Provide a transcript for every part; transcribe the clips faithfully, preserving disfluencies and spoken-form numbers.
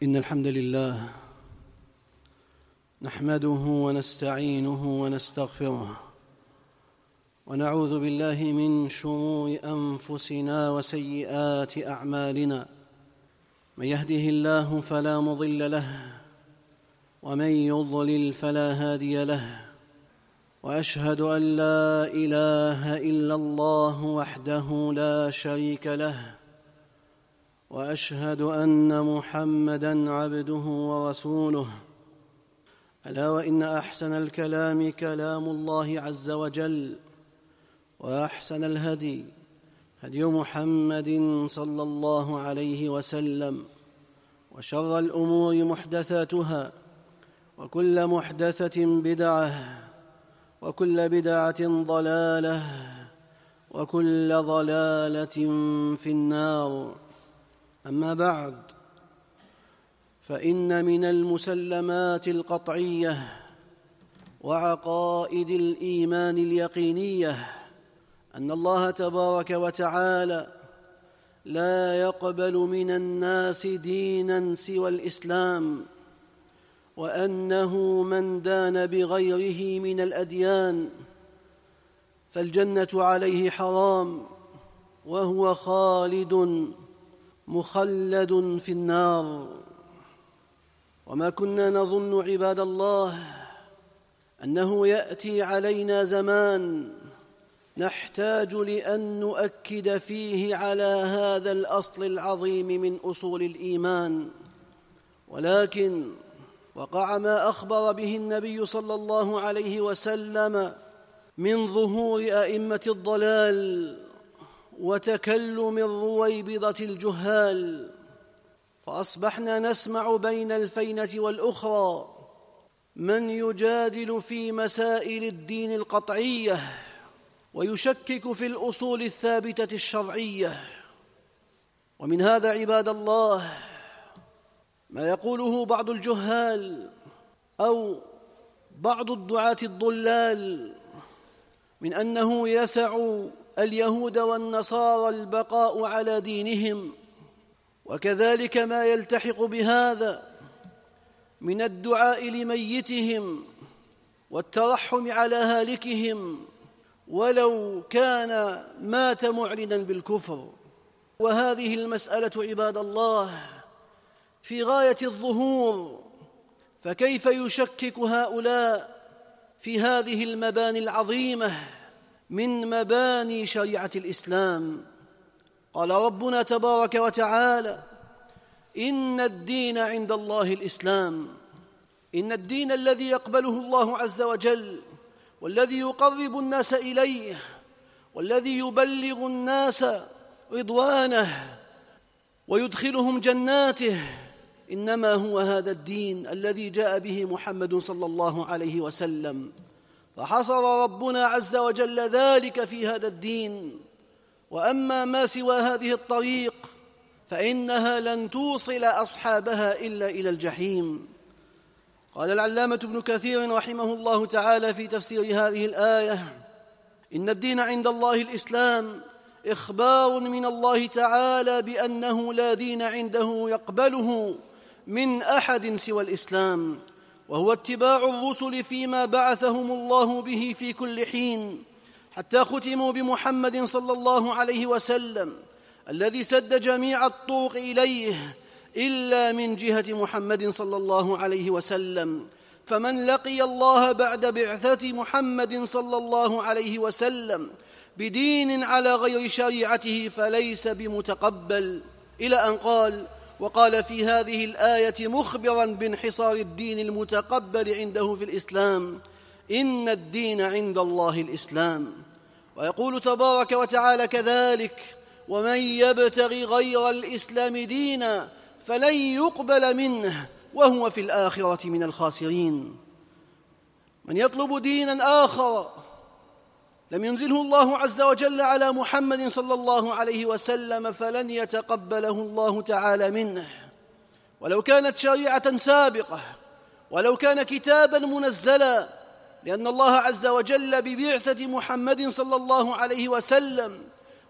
إن الحمد لله نحمده ونستعينه ونستغفره ونعوذ بالله من شرور أنفسنا وسيئات أعمالنا. من يهده الله فلا مضل له ومن يضلل فلا هادي له، وأشهد أن لا إله إلا الله وحده لا شريك له، وأشهد أن محمدًا عبده ورسوله. ألا وإن أحسن الكلام كلام الله عز وجل، وأحسن الهدي هدي محمد صلى الله عليه وسلم، وشر الأمور محدثاتها، وكل محدثة بدعة، وكل بدعة ضلالة، وكل ضلالة في النار. أما بعد، فإن من المسلمات القطعية وعقائد الإيمان اليقينية أن الله تبارك وتعالى لا يقبل من الناس ديناً سوى الإسلام، وأنه من دان بغيره من الأديان فالجنة عليه حرام، وهو خالد مخلد في النار. وما كنا نظن عباد الله أنه يأتي علينا زمان نحتاج لأن نؤكد فيه على هذا الأصل العظيم من أصول الإيمان، ولكن وقع ما أخبر به النبي صلى الله عليه وسلم من ظهور أئمة الضلال وتكلم الرويبضة الجهال، فأصبحنا نسمع بين الفينة والأخرى من يجادل في مسائل الدين القطعية ويشكك في الأصول الثابتة الشرعية. ومن هذا عباد الله ما يقوله بعض الجهال أو بعض الدعاة الضلال من أنه يسع اليهود والنصارى البقاء على دينهم، وكذلك ما يلتحق بهذا من الدعاء لميتهم والترحم على هالكهم ولو كان مات معلنا بالكفر. وهذه المسألة عباد الله في غاية الظهور، فكيف يشكك هؤلاء في هذه المباني العظيمة من مباني شريعة الإسلام؟ قال ربنا تبارك وتعالى: إن الدين عند الله الإسلام. إن الدين الذي يقبله الله عز وجل، والذي يقرب الناس إليه، والذي يبلغ الناس رضوانه ويدخلهم جناته، إنما هو هذا الدين الذي جاء به محمد صلى الله عليه وسلم. فحصر ربنا عز وجل ذلك في هذا الدين. وأما ما سوى هذه الطريق فإنها لن توصل أصحابها إلا إلى الجحيم. قال العلامة ابن كثير رحمه الله تعالى في تفسير هذه الآية: إن الدين عند الله الإسلام، إخبار من الله تعالى بأنه لا دين عنده يقبله من أحد سوى الإسلام، وهو اتباع الرسل فيما بعثهم الله به في كل حين، حتى ختموا بمحمد صلى الله عليه وسلم الذي سد جميع الطرق إليه إلا من جهة محمد صلى الله عليه وسلم. فمن لقي الله بعد بعثة محمد صلى الله عليه وسلم بدين على غير شريعته فليس بمتقبل، إلى أن قال: وقال في هذه الآية مخبرا بانحصار الدين المتقبل عنده في الإسلام: إن الدين عند الله الإسلام. ويقول تبارك وتعالى كذلك: ومن يبتغي غير الإسلام دينا فلن يقبل منه وهو في الآخرة من الخاسرين. من يطلب دينا آخر لم ينزله الله عز وجل على محمد صلى الله عليه وسلم فلن يتقبله الله تعالى منه، ولو كانت شريعة سابقة، ولو كان كتابا منزلا، لأن الله عز وجل ببعثة محمد صلى الله عليه وسلم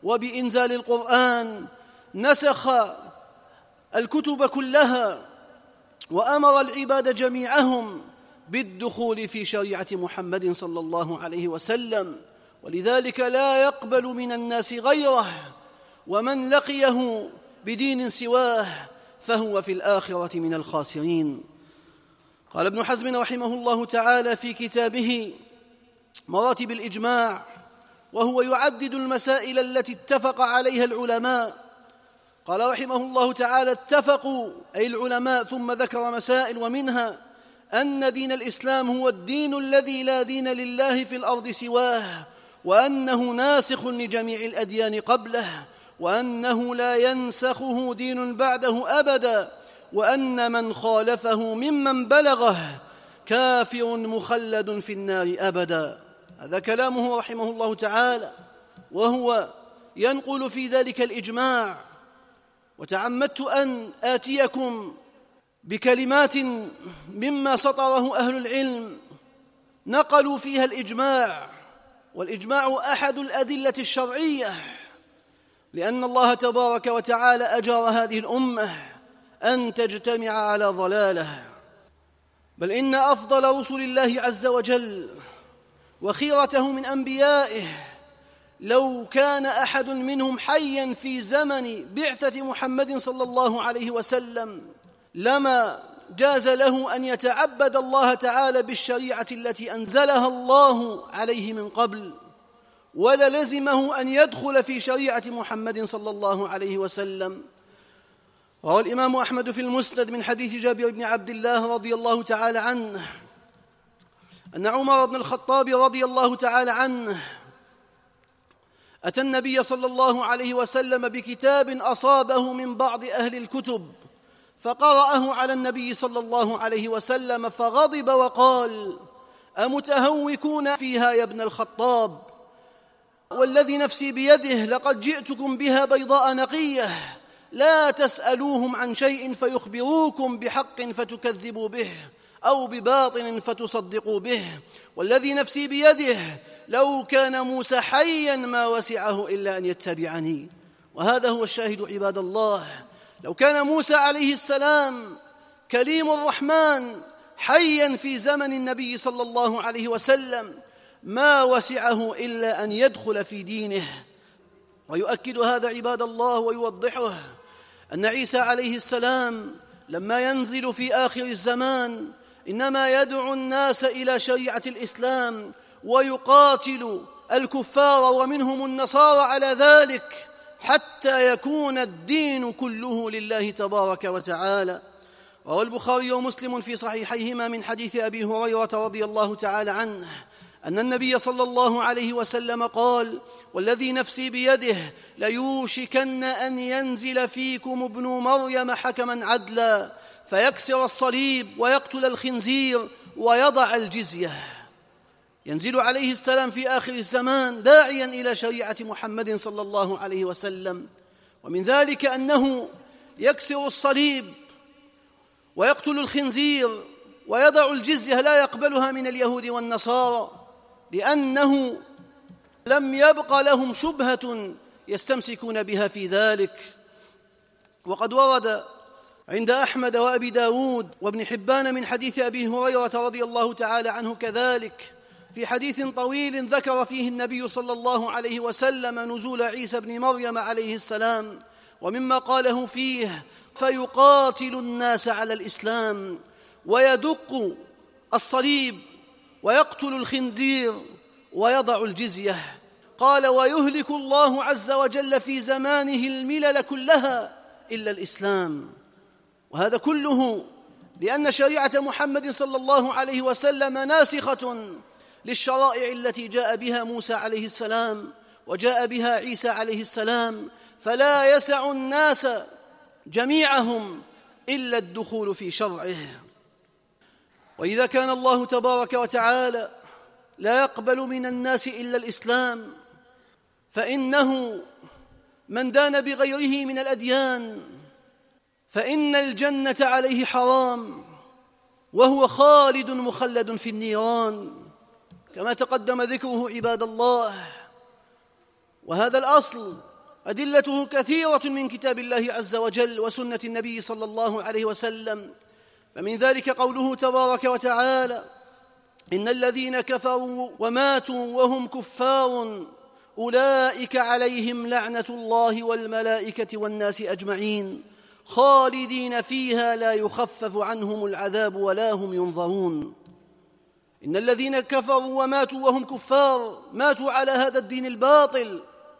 وبإنزال القرآن نسخ الكتب كلها وأمر العباد جميعهم بالدخول في شريعة محمد صلى الله عليه وسلم، ولذلك لا يقبل من الناس غيره، ومن لقيه بدين سواه فهو في الآخرة من الخاسرين. قال ابن حزم رحمه الله تعالى في كتابه مراتب الإجماع، وهو يعدد المسائل التي اتفق عليها العلماء، قال رحمه الله تعالى: اتفقوا أي العلماء، ثم ذكر مسائل، ومنها أن دين الإسلام هو الدين الذي لا دين لله في الأرض سواه، وأنه ناسخ لجميع الأديان قبله، وأنه لا ينسخه دين بعده أبدا، وأن من خالفه ممن بلغه كافر مخلد في النار أبدا. هذا كلامه رحمه الله تعالى، وهو ينقل في ذلك الإجماع. وتعمدت أن آتيكم بكلمات مما سطره أهل العلم نقلوا فيها الإجماع، والإجماع أحد الأدلة الشرعية، لأن الله تبارك وتعالى أجار هذه الأمة أن تجتمع على ضلاله. بل إن أفضل رسل الله عز وجل وخيرته من أنبيائه لو كان أحد منهم حيا في زمن بعثة محمد صلى الله عليه وسلم لما جاز له أن يتعبد الله تعالى بالشريعة التي أنزلها الله عليه من قبل، وللزمه أن يدخل في شريعة محمد صلى الله عليه وسلم. روى الإمام أحمد في المسند من حديث جابر بن عبد الله رضي الله تعالى عنه أن عمر بن الخطاب رضي الله تعالى عنه أتى النبي صلى الله عليه وسلم بكتاب أصابه من بعض أهل الكتب، فقرأه على النبي صلى الله عليه وسلم فغضب وقال: أمتهوكون فيها يا ابن الخطاب؟ والذي نفسي بيده لقد جئتكم بها بيضاء نقية، لا تسألوهم عن شيء فيخبروكم بحق فتكذبوا به، أو بباطل فتصدقوا به، والذي نفسي بيده لو كان موسى حيا ما وسعه إلا أن يتبعني. وهذا هو الشاهد عباد الله، لو كان موسى عليه السلام كليم الرحمن حيا في زمن النبي صلى الله عليه وسلم ما وسعه إلا أن يدخل في دينه. ويؤكد هذا عباد الله ويوضحه أن عيسى عليه السلام لما ينزل في آخر الزمان إنما يدعو الناس إلى شريعة الإسلام، ويقاتل الكفار ومنهم النصارى على ذلك حتى يكون الدين كله لله تبارك وتعالى. روى البخاري ومسلم في صحيحيهما من حديث أبي هريرة رضي الله تعالى عنه أن النبي صلى الله عليه وسلم قال: والذي نفسي بيده ليوشكن أن ينزل فيكم ابن مريم حكما عدلا فيكسر الصليب ويقتل الخنزير ويضع الجزية. ينزل عليه السلام في آخر الزمان داعيا إلى شريعة محمد صلى الله عليه وسلم، ومن ذلك أنه يكسر الصليب ويقتل الخنزير ويضع الجزية لا يقبلها من اليهود والنصارى، لأنه لم يبق لهم شبهة يستمسكون بها في ذلك. وقد ورد عند أحمد وأبي داود وابن حبان من حديث أبي هريرة رضي الله تعالى عنه كذلك في حديث طويل ذكر فيه النبي صلى الله عليه وسلم نزول عيسى بن مريم عليه السلام، ومما قاله فيه: فيقاتل الناس على الإسلام ويدق الصليب ويقتل الخنزير ويضع الجزية. قال: ويهلك الله عز وجل في زمانه الملل كلها إلا الإسلام. وهذا كله لأن شريعة محمد صلى الله عليه وسلم ناسخة للشرائع التي جاء بها موسى عليه السلام وجاء بها عيسى عليه السلام، فلا يسع الناس جميعهم إلا الدخول في شرعه. وإذا كان الله تبارك وتعالى لا يقبل من الناس إلا الإسلام، فإنه من دان بغيره من الأديان فإن الجنة عليه حرام، وهو خالد مخلد في النيران، كما تقدم ذكره عباد الله. وهذا الأصل أدلته كثيرة من كتاب الله عز وجل وسنة النبي صلى الله عليه وسلم، فمن ذلك قوله تبارك وتعالى: إن الذين كفروا وماتوا وهم كفار أولئك عليهم لعنة الله والملائكة والناس أجمعين خالدين فيها لا يخفف عنهم العذاب ولا هم ينظرون. إن الذين كفروا وماتوا وهم كفار، ماتوا على هذا الدين الباطل،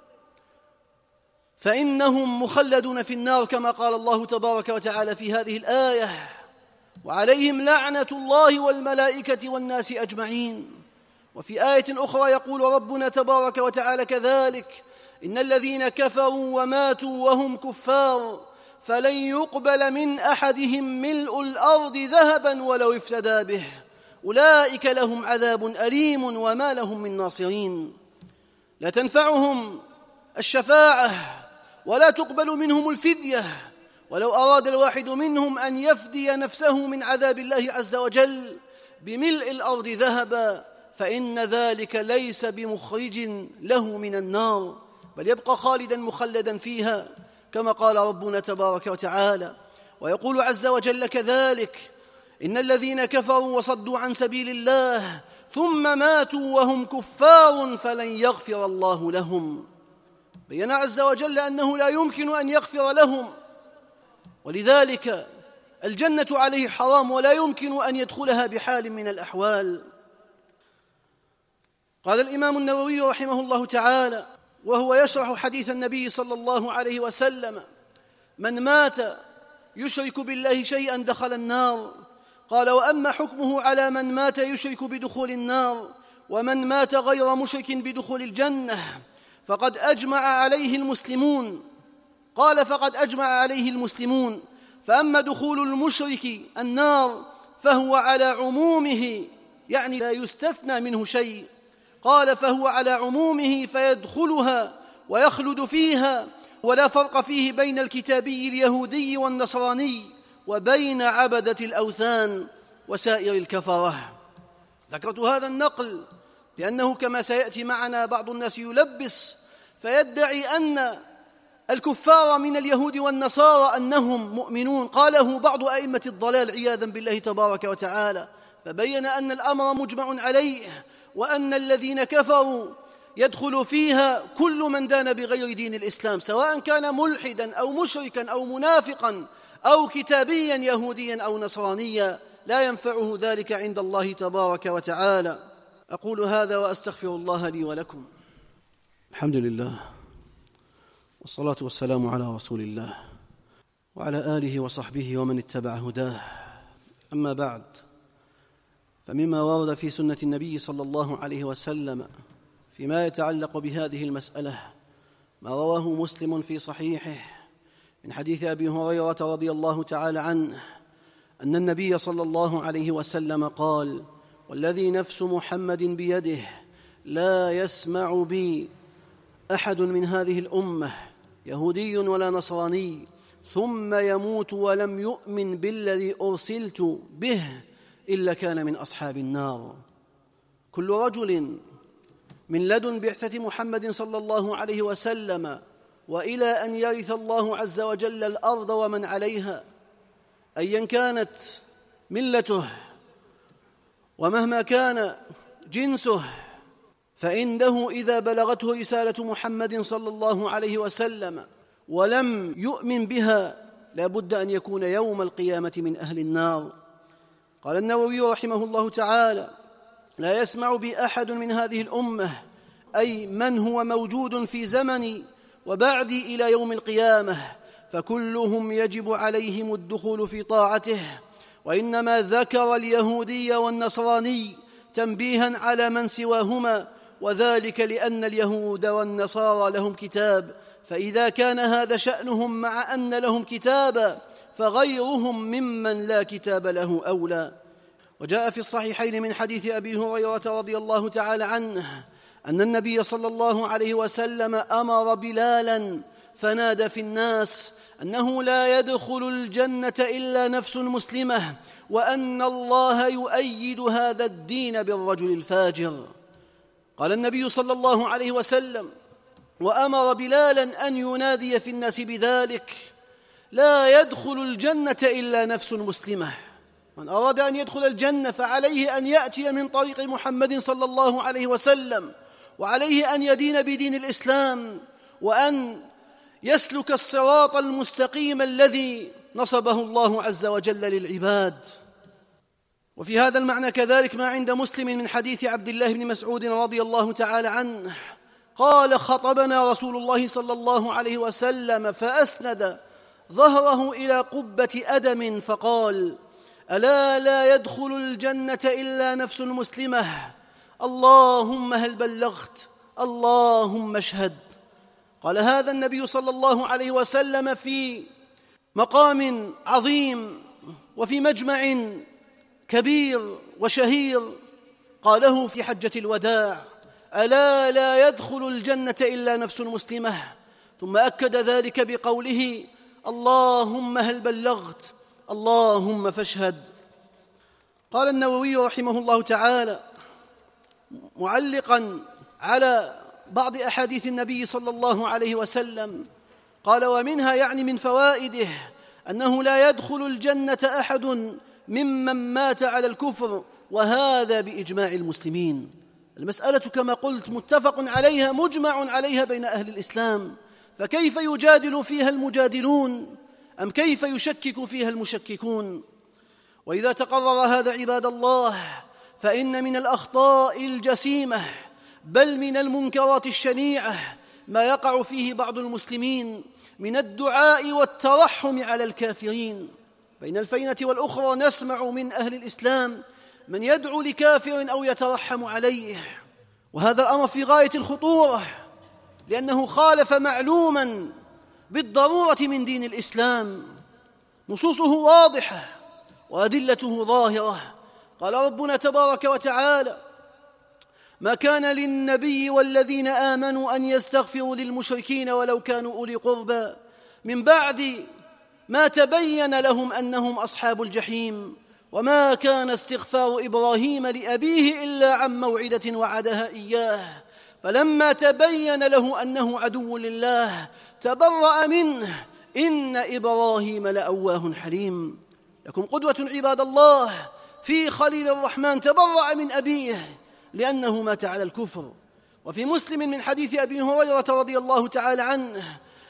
فإنهم مخلدون في النار كما قال الله تبارك وتعالى في هذه الآية: وعليهم لعنة الله والملائكة والناس أجمعين. وفي آية أخرى يقول ربنا تبارك وتعالى كذلك: إن الذين كفروا وماتوا وهم كفار فلن يقبل من أحدهم ملء الأرض ذهبا ولو افتدى به أولئك لهم عذاب أليم وما لهم من ناصرين. لا تنفعهم الشفاعة ولا تقبل منهم الفدية، ولو أراد الواحد منهم أن يفدي نفسه من عذاب الله عز وجل بملء الأرض ذهبا فإن ذلك ليس بمخرج له من النار، بل يبقى خالدا مخلدا فيها كما قال ربنا تبارك وتعالى. ويقول عز وجل كذلك: إن الذين كفروا وصدوا عن سبيل الله ثم ماتوا وهم كفار فلن يغفر الله لهم. بين عز وجل أنه لا يمكن أن يغفر لهم، ولذلك الجنة عليه حرام ولا يمكن أن يدخلها بحال من الأحوال. قال الإمام النووي رحمه الله تعالى وهو يشرح حديث النبي صلى الله عليه وسلم: من مات يشرك بالله شيئا دخل النار. قال: وأما حكمه على من مات يشرك بدخول النار ومن مات غير مشرك بدخول الجنة فقد أجمع عليه المسلمون. قال: فقد أجمع عليه المسلمون. فأما دخول المشرك النار فهو على عمومه، يعني لا يستثنى منه شيء. قال: فهو على عمومه فيدخلها ويخلد فيها، ولا فرق فيه بين الكتابي اليهودي والنصراني وبين عبدة الأوثان وسائر الكفرة. ذكرت هذا النقل لأنه كما سيأتي معنا بعض الناس يلبس فيدعي أن الكفار من اليهود والنصارى أنهم مؤمنون، قاله بعض أئمة الضلال عياذا بالله تبارك وتعالى، فبين أن الأمر مجمع عليه، وأن الذين كفروا يدخل فيها كل من دان بغير دين الإسلام، سواء كان ملحدا أو مشركا أو منافقا أو كتابيا يهوديا أو نصرانيا، لا ينفعه ذلك عند الله تبارك وتعالى. أقول هذا وأستغفر الله لي ولكم. الحمد لله والصلاة والسلام على رسول الله وعلى آله وصحبه ومن اتبع هداه. أما بعد، فمما ورد في سنة النبي صلى الله عليه وسلم فيما يتعلق بهذه المسألة ما رواه مسلم في صحيحه من حديث أبي هريرة رضي الله تعالى عنه أن النبي صلى الله عليه وسلم قال: والذي نفس محمد بيده لا يسمع بي أحد من هذه الأمة يهودي ولا نصراني ثم يموت ولم يؤمن بالذي أرسلت به إلا كان من أصحاب النار. كل رجل من لدن بعثة محمد صلى الله عليه وسلم وإلى أن يرث الله عز وجل الأرض ومن عليها، أيا كانت ملته ومهما كان جنسه، فإنه إذا بلغته رسالة محمد صلى الله عليه وسلم ولم يؤمن بها لا بد أن يكون يوم القيامة من أهل النار. قال النووي رحمه الله تعالى: لا يسمع بأحد من هذه الأمة، أي من هو موجود في زمني وبعدي إلى يوم القيامة، فكلهم يجب عليهم الدخول في طاعته. وإنما ذكر اليهودي والنصراني تنبيها على من سواهما، وذلك لأن اليهود والنصارى لهم كتاب، فإذا كان هذا شأنهم مع أن لهم كتابا فغيرهم ممن لا كتاب له أولى. وجاء في الصحيحين من حديث أبي هريرة رضي الله تعالى عنه أن النبي صلى الله عليه وسلم أمر بلالا فنادى في الناس أنه لا يدخل الجنة إلا نفس مسلمة، وأن الله يؤيد هذا الدين بالرجل الفاجر. قال النبي صلى الله عليه وسلم: وأمر بلالا أن ينادي في الناس بذلك: لا يدخل الجنة إلا نفس مسلمة. من أراد أن يدخل الجنة فعليه أن يأتي من طريق محمد صلى الله عليه وسلم، وعليه أن يدين بدين الإسلام، وأن يسلك الصراط المستقيم الذي نصبه الله عز وجل للعباد. وفي هذا المعنى كذلك ما عند مسلم من حديث عبد الله بن مسعود رضي الله تعالى عنه قال: خطبنا رسول الله صلى الله عليه وسلم فأسند ظهره إلى قبة أدم فقال: ألا لا يدخل الجنة إلا نفس مسلمة، اللهم هل بلغت، اللهم اشهد. قال هذا النبي صلى الله عليه وسلم في مقام عظيم وفي مجمع كبير وشهير، قاله في حجة الوداع: ألا لا يدخل الجنة إلا نفس مسلمة، ثم أكد ذلك بقوله: اللهم هل بلغت، اللهم فاشهد. قال النووي رحمه الله تعالى معلقا على بعض أحاديث النبي صلى الله عليه وسلم، قال: ومنها يعني من فوائده أنه لا يدخل الجنة أحد ممن مات على الكفر، وهذا بإجماع المسلمين. المسألة كما قلت متفق عليها مجمع عليها بين أهل الإسلام، فكيف يجادل فيها المجادلون أم كيف يشكك فيها المشككون؟ وإذا تقرر هذا عباد الله فإن من الأخطاء الجسيمة بل من المنكرات الشنيعة ما يقع فيه بعض المسلمين من الدعاء والترحم على الكافرين. بين الفينة والأخرى نسمع من أهل الإسلام من يدعو لكافر أو يترحم عليه، وهذا الأمر في غاية الخطورة، لأنه خالف معلوما بالضرورة من دين الإسلام، نصوصه واضحة وأدلته ظاهرة. قال ربنا تبارك وتعالى: ما كان للنبي والذين آمنوا أن يستغفروا للمشركين ولو كانوا أولي قربى من بعد ما تبين لهم أنهم أصحاب الجحيم، وما كان استغفار إبراهيم لأبيه إلا عن موعدة وعدها إياه، فلما تبين له أنه عدو لله تبرأ منه، إن إبراهيم لأواه حليم. لكم قدوة عباد الله في خليل الرحمن تبرأ من أبيه لأنه مات على الكفر. وفي مسلم من حديث أبي هريرة رضي الله تعالى عنه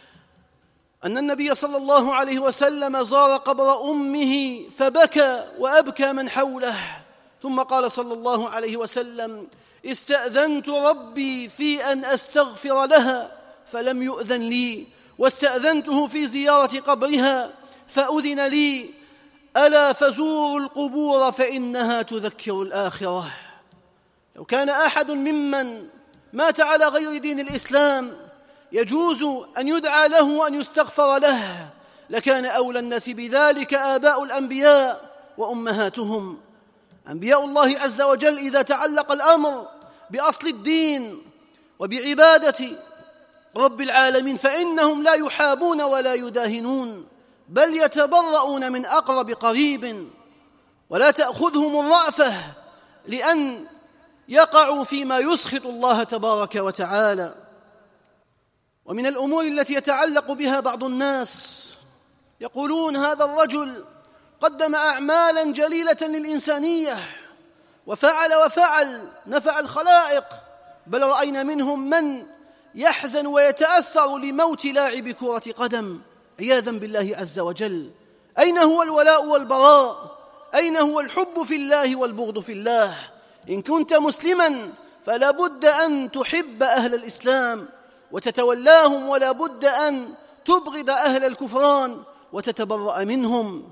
أن النبي صلى الله عليه وسلم زار قبر أمه فبكى وأبكى من حوله، ثم قال صلى الله عليه وسلم: استأذنت ربي في أن أستغفر لها فلم يؤذن لي، واستأذنته في زيارة قبرها فأذن لي، ألا فزوروا القبور فإنها تذكر الآخرة. لو كان أحد ممن مات على غير دين الإسلام يجوز أن يدعى له وأن يستغفر له، لكان أولى الناس بذلك آباء الأنبياء وأمهاتهم. أنبياء الله عز وجل إذا تعلق الأمر بأصل الدين وبعبادة رب العالمين فإنهم لا يحابون ولا يداهنون، بل يتبرؤون من أقرب قريب، ولا تأخذهم الرأفة لأن يقعوا فيما يسخط الله تبارك وتعالى. ومن الأمور التي يتعلق بها بعض الناس يقولون: هذا الرجل قدم أعمالا جليلة للإنسانية وفعل وفعل نفع الخلائق، بل رأينا منهم من يحزن ويتأثر لموت لاعب كرة قدم عياذا بالله عز وجل. أين هو الولاء والبراء؟ أين هو الحب في الله والبغض في الله؟ إن كنت مسلما فلا بد أن تحب أهل الإسلام وتتولاهم، ولا بد أن تبغض أهل الكفران وتتبرأ منهم،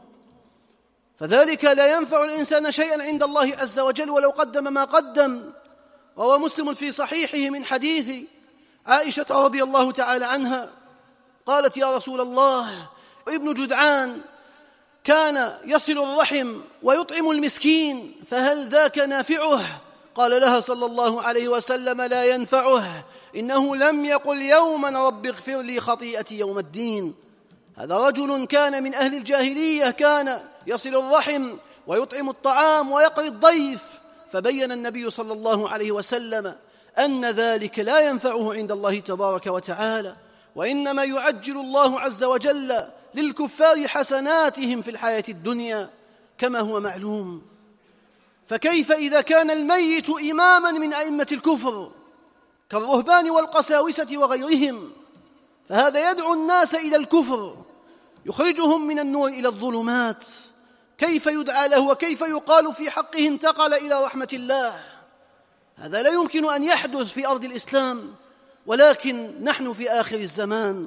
فذلك لا ينفع الإنسان شيئا عند الله عز وجل ولو قدم ما قدم. روى مسلم في صحيحه من حديث عائشة رضي الله تعالى عنها قالت: يا رسول الله، ابن جدعان كان يصل الرحم ويطعم المسكين، فهل ذاك نافعه؟ قال لها صلى الله عليه وسلم: لا ينفعه، إنه لم يقل يوما رب اغفر لي خطيئتي يوم الدين. هذا رجل كان من أهل الجاهلية، كان يصل الرحم ويطعم الطعام ويقري الضيف، فبين النبي صلى الله عليه وسلم أن ذلك لا ينفعه عند الله تبارك وتعالى، وإنما يعجل الله عز وجل للكفار حسناتهم في الحياة الدنيا، كما هو معلوم. فكيف إذا كان الميت إماما من أئمة الكفر كالرهبان والقساوسة وغيرهم؟ فهذا يدعو الناس إلى الكفر، يخرجهم من النور إلى الظلمات. كيف يدعى له وكيف يقال في حقه انتقل إلى رحمة الله؟ هذا لا يمكن أن يحدث في أرض الإسلام، ولكن نحن في آخر الزمان.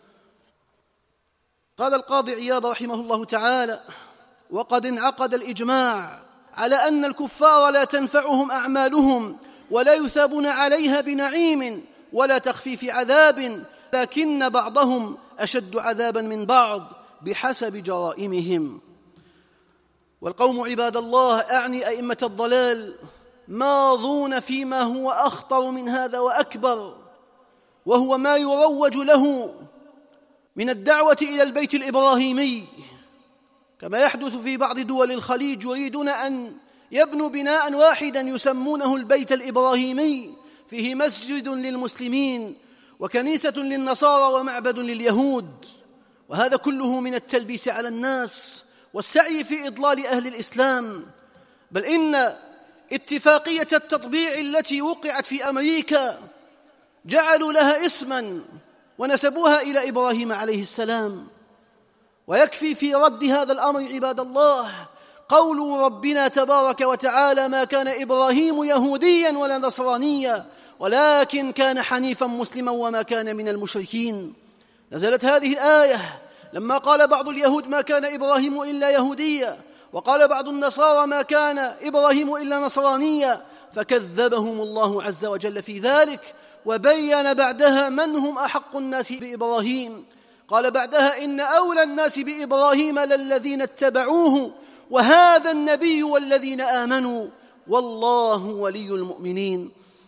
قال القاضي عياض رحمه الله تعالى: وقد انعقد الإجماع على أن الكفار لا تنفعهم أعمالهم ولا يثابون عليها بنعيم ولا تخفيف عذاب، لكن بعضهم أشد عذابا من بعض بحسب جرائمهم. والقوم عباد الله، أعني أئمة الضلال، ماضون فيما هو أخطر من هذا وأكبر، وهو ما يروج له من الدعوة إلى البيت الإبراهيمي، كما يحدث في بعض دول الخليج، يريدون أن يبنوا بناء واحدا يسمونه البيت الإبراهيمي، فيه مسجد للمسلمين وكنيسة للنصارى ومعبد لليهود. وهذا كله من التلبيس على الناس والسعي في إضلال أهل الإسلام. بل إن اتفاقية التطبيع التي وقعت في أمريكا جعلوا لها اسما ونسبوها إلى إبراهيم عليه السلام. ويكفي في رد هذا الأمر عباد الله قول ربنا تبارك وتعالى: ما كان إبراهيم يهوديا ولا نصرانيا ولكن كان حنيفا مسلما وما كان من المشركين. نزلت هذه الآية لما قال بعض اليهود: ما كان إبراهيم إلا يهوديا، وقال بعض النصارى: ما كان إبراهيم إلا نصرانيا، فكذبهم الله عز وجل في ذلك، وبين بعدها من هم أحق الناس بإبراهيم. قال بعدها: إن أولى الناس بإبراهيم للذين اتبعوه وهذا النبي والذين آمنوا والله ولي المؤمنين.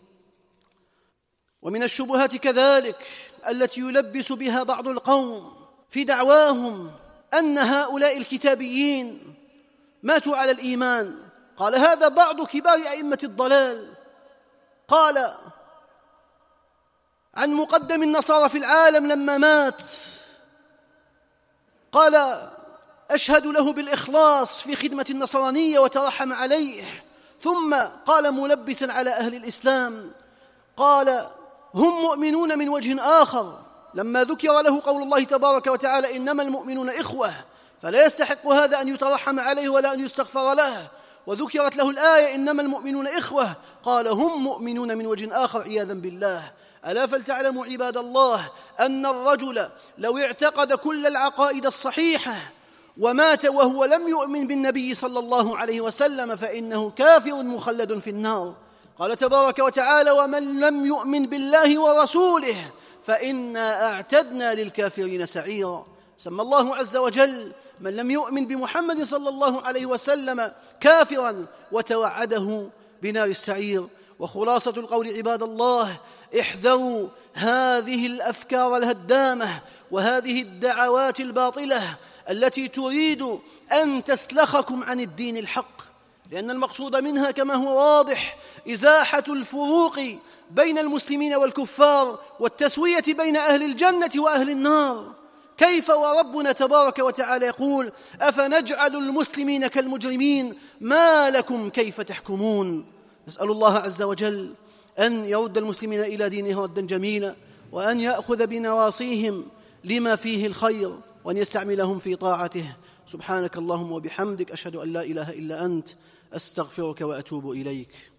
ومن الشبهات كذلك التي يلبس بها بعض القوم في دعواهم أن هؤلاء الكتابيين ماتوا على الإيمان. قال هذا بعض كبار أئمة الضلال، قال عن مقدم النصارى في العالم لما مات، قال: أشهد له بالإخلاص في خدمة النصرانية، وترحم عليه. ثم قال ملبسا على أهل الإسلام، قال: هم مؤمنون من وجه آخر. لما ذكر له قول الله تبارك وتعالى: إنما المؤمنون إخوة، فلا يستحق هذا أن يترحم عليه ولا أن يستغفر له، وذكرت له الآية: إنما المؤمنون إخوة، قال: هم مؤمنون من وجه آخر عياذا بالله. ألا فلتعلموا عباد الله أن الرجل لو اعتقد كل العقائد الصحيحة ومات وهو لم يؤمن بالنبي صلى الله عليه وسلم فإنه كافر مخلد في النار. قال تبارك وتعالى: ومن لم يؤمن بالله ورسوله فإنا أعتدنا للكافرين سعيرا. سمى الله عز وجل من لم يؤمن بمحمد صلى الله عليه وسلم كافرا وتوعده بنار السعير. وخلاصة القول عباد الله: احذروا هذه الأفكار الهدامة وهذه الدعوات الباطلة التي تريد أن تسلخكم عن الدين الحق، لأن المقصود منها كما هو واضح إزاحة الفروق بين المسلمين والكفار والتسوية بين أهل الجنة وأهل النار. كيف وربنا تبارك وتعالى يقول: أفنجعل المسلمين كالمجرمين ما لكم كيف تحكمون. نسأل الله عز وجل أن يرد المسلمين إلى دينه ردا جميلا، وأن يأخذ بنواصيهم لما فيه الخير، وأن يستعملهم في طاعته. سبحانك اللهم وبحمدك، أشهد أن لا إله إلا أنت، أستغفرك وأتوب إليك.